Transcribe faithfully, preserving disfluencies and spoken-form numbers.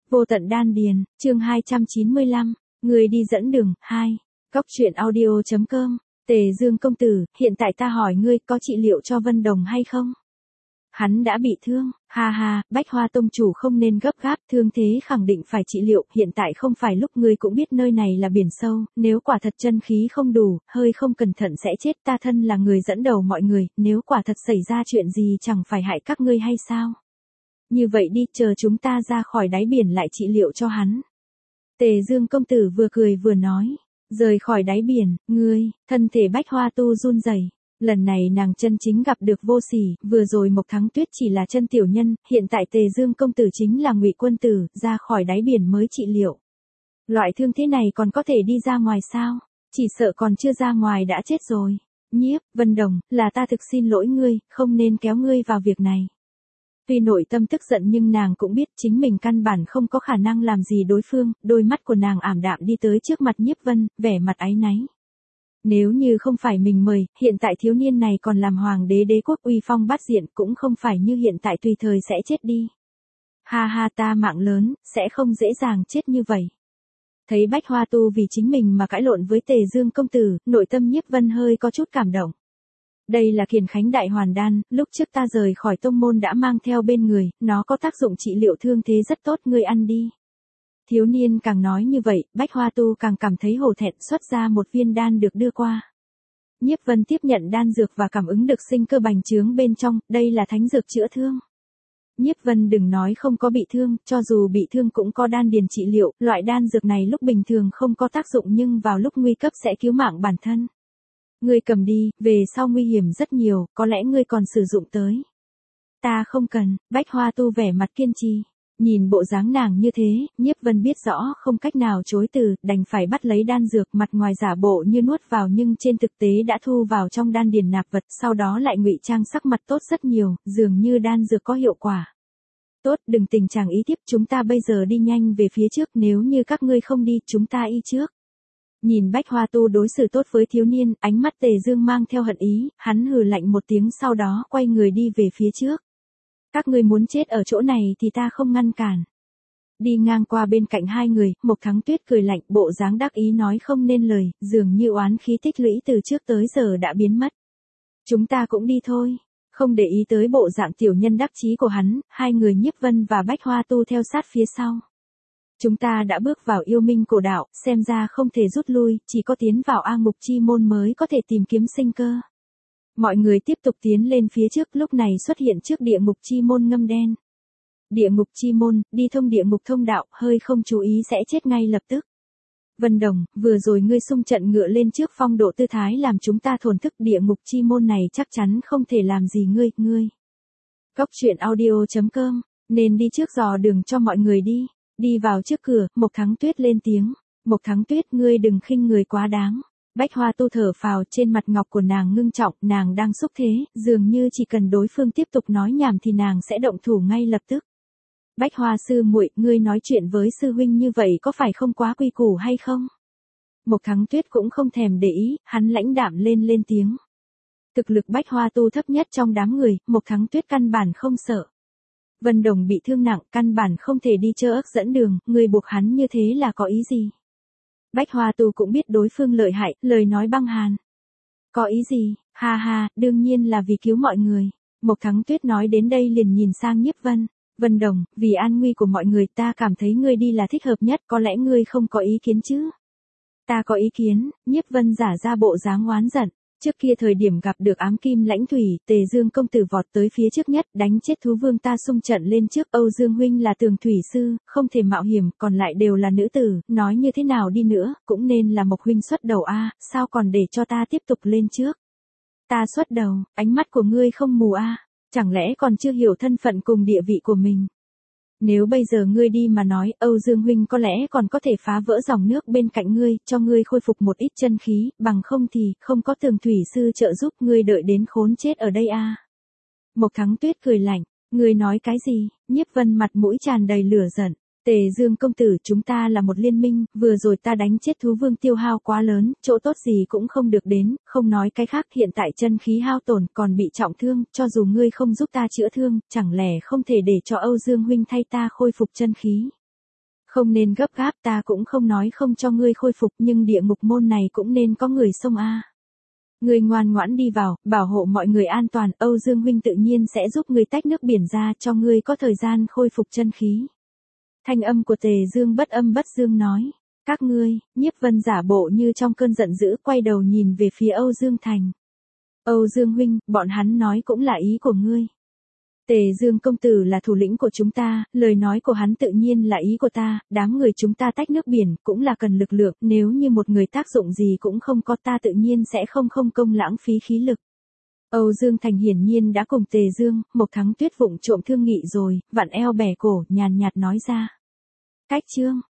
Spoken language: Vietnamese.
Vô tận đan điền, chương hai trăm chín mươi lăm, người đi dẫn đường, hai. Cóc truyện audio.com, Tề Dương công tử, hiện tại ta hỏi ngươi có trị liệu cho Vân Đồng hay không? Hắn đã bị thương, ha ha, Bách Hoa tông chủ không nên gấp gáp, thương thế khẳng định phải trị liệu, hiện tại không phải lúc ngươi cũng biết nơi này là biển sâu, nếu quả thật chân khí không đủ, hơi không cẩn thận sẽ chết, ta thân là người dẫn đầu mọi người, nếu quả thật xảy ra chuyện gì chẳng phải hại các ngươi hay sao? Như vậy đi, chờ chúng ta ra khỏi đáy biển lại trị liệu cho hắn. Tề Dương công tử vừa cười vừa nói, rời khỏi đáy biển, ngươi, thân thể Bách Hoa tu run rẩy. Lần này nàng chân chính gặp được vô sỉ, vừa rồi Mộc Thắng Tuyết chỉ là chân tiểu nhân, hiện tại Tề Dương công tử chính là Ngụy quân tử, ra khỏi đáy biển mới trị liệu. Loại thương thế này còn có thể đi ra ngoài sao? Chỉ sợ còn chưa ra ngoài đã chết rồi. Nhiếp, Vân Đồng, là ta thực xin lỗi ngươi, không nên kéo ngươi vào việc này. Tuy nội tâm tức giận nhưng nàng cũng biết chính mình căn bản không có khả năng làm gì đối phương, đôi mắt của nàng ảm đạm đi tới trước mặt Nhiếp Vân, vẻ mặt áy náy. Nếu như không phải mình mời, hiện tại thiếu niên này còn làm hoàng đế đế quốc uy phong bát diện cũng không phải như hiện tại tùy thời sẽ chết đi. Ha ha, ta mạng lớn, sẽ không dễ dàng chết như vậy. Thấy Bách Hoa tu vì chính mình mà cãi lộn với Tề Dương công tử, nội tâm Nhiếp Vân hơi có chút cảm động. Đây là Kiền Khánh Đại Hoàn Đan, lúc trước ta rời khỏi tông môn đã mang theo bên người, nó có tác dụng trị liệu thương thế rất tốt, ngươi ăn đi. Thiếu niên càng nói như vậy, Bách Hoa tu càng cảm thấy hổ thẹn, xuất ra một viên đan được đưa qua. Nhiếp Vân tiếp nhận đan dược và cảm ứng được sinh cơ bành trướng bên trong, đây là thánh dược chữa thương. Nhiếp Vân đừng nói không có bị thương, cho dù bị thương cũng có đan điền trị liệu, loại đan dược này lúc bình thường không có tác dụng nhưng vào lúc nguy cấp sẽ cứu mạng bản thân. Ngươi cầm đi, về sau nguy hiểm rất nhiều, có lẽ ngươi còn sử dụng tới. Ta không cần, Bách Hoa tu vẻ mặt kiên trì. Nhìn bộ dáng nàng như thế, Nhiếp Vân biết rõ không cách nào chối từ, đành phải bắt lấy đan dược, mặt ngoài giả bộ như nuốt vào nhưng trên thực tế đã thu vào trong đan điền nạp vật, sau đó lại ngụy trang sắc mặt tốt rất nhiều, dường như đan dược có hiệu quả. Tốt, đừng tình trạng ý tiếp, chúng ta bây giờ đi nhanh về phía trước, nếu như các ngươi không đi, chúng ta y trước. Nhìn Bách Hoa tu đối xử tốt với thiếu niên, ánh mắt Tề Dương mang theo hận ý, hắn hừ lạnh một tiếng sau đó quay người đi về phía trước. Các ngươi muốn chết ở chỗ này thì ta không ngăn cản. Đi ngang qua bên cạnh hai người, Mộc Thắng Tuyết cười lạnh, bộ dáng đắc ý nói không nên lời, dường như oán khí tích lũy từ trước tới giờ đã biến mất. Chúng ta cũng đi thôi. Không để ý tới bộ dạng tiểu nhân đắc chí của hắn, hai người Nhiếp Vân và Bách Hoa tu theo sát phía sau. Chúng ta đã bước vào yêu minh cổ đạo, xem ra không thể rút lui, chỉ có tiến vào A Ngục Chi Môn mới có thể tìm kiếm sinh cơ. Mọi người tiếp tục tiến lên phía trước, lúc này xuất hiện trước địa ngục chi môn ngâm đen. Địa ngục chi môn, đi thông địa ngục thông đạo, hơi không chú ý sẽ chết ngay lập tức. Vân Đồng, vừa rồi ngươi xung trận ngựa lên trước phong độ tư thái làm chúng ta thổn thức, địa ngục chi môn này chắc chắn không thể làm gì ngươi, ngươi. Cóc truyện audio.com, nên đi trước dò đường cho mọi người đi. Đi vào trước cửa, Mộc Thắng Tuyết lên tiếng. Mộc Thắng Tuyết, ngươi đừng khinh người quá đáng. Bách Hoa tu thở phào, trên mặt ngọc của nàng ngưng trọng, nàng đang xúc thế, dường như chỉ cần đối phương tiếp tục nói nhảm thì nàng sẽ động thủ ngay lập tức. Bách Hoa sư muội, ngươi nói chuyện với sư huynh như vậy có phải không quá quy củ hay không? Mộc Thắng Tuyết cũng không thèm để ý, hắn lãnh đạm lên lên tiếng. Thực lực Bách Hoa tu thấp nhất trong đám người, Mộc Thắng Tuyết căn bản không sợ. Vân Đồng bị thương nặng, căn bản không thể đi chơ ức dẫn đường, người buộc hắn như thế là có ý gì? Bách Hoa tu cũng biết đối phương lợi hại, lời nói băng hàn. Có ý gì? Ha ha, đương nhiên là vì cứu mọi người. Mộc Thắng Tuyết nói đến đây liền nhìn sang Nhiếp Vân. Vân Đồng, vì an nguy của mọi người ta cảm thấy ngươi đi là thích hợp nhất, có lẽ ngươi không có ý kiến chứ? Ta có ý kiến, Nhiếp Vân giả ra bộ dáng oán giận. Trước kia thời điểm gặp được ám kim lãnh thủy, Tề Dương công tử vọt tới phía trước nhất, đánh chết thú vương ta xung trận lên trước, Âu Dương huynh là tường thủy sư, không thể mạo hiểm, còn lại đều là nữ tử, nói như thế nào đi nữa, cũng nên là Mộc huynh xuất đầu a, sao còn để cho ta tiếp tục lên trước? Ta xuất đầu, ánh mắt của ngươi không mù a, chẳng lẽ còn chưa hiểu thân phận cùng địa vị của mình? Nếu bây giờ ngươi đi mà nói, Âu Dương huynh có lẽ còn có thể phá vỡ dòng nước bên cạnh ngươi, cho ngươi khôi phục một ít chân khí, bằng không thì, không có tường thủy sư trợ giúp ngươi đợi đến khốn chết ở đây a. Mộc Thắng Tuyết cười lạnh, ngươi nói cái gì? Nhiếp Vân mặt mũi tràn đầy lửa giận. Tề Dương công tử, chúng ta là một liên minh, vừa rồi ta đánh chết thú vương tiêu hao quá lớn, chỗ tốt gì cũng không được đến, không nói cái khác, hiện tại chân khí hao tổn, còn bị trọng thương, cho dù ngươi không giúp ta chữa thương, chẳng lẽ không thể để cho Âu Dương huynh thay ta khôi phục chân khí. Không nên gấp gáp, ta cũng không nói không cho ngươi khôi phục, nhưng địa ngục môn này cũng nên có người xông a. Ngươi ngoan ngoãn đi vào, bảo hộ mọi người an toàn, Âu Dương huynh tự nhiên sẽ giúp ngươi tách nước biển ra cho ngươi có thời gian khôi phục chân khí. Thanh âm của Tề Dương bất âm bất dương nói. Các ngươi, Nhiếp Vân giả bộ như trong cơn giận dữ quay đầu nhìn về phía Âu Dương Thành. Âu Dương huynh, bọn hắn nói cũng là ý của ngươi. Tề Dương công tử là thủ lĩnh của chúng ta, lời nói của hắn tự nhiên là ý của ta, đám người chúng ta tách nước biển cũng là cần lực lượng, nếu như một người tác dụng gì cũng không có ta tự nhiên sẽ không không công lãng phí khí lực. Âu Dương Thành hiển nhiên đã cùng Tề Dương, Mộc Thắng Tuyết vụng trộm thương nghị rồi, vặn eo bẻ cổ, nhàn nhạt nói ra. Cách chương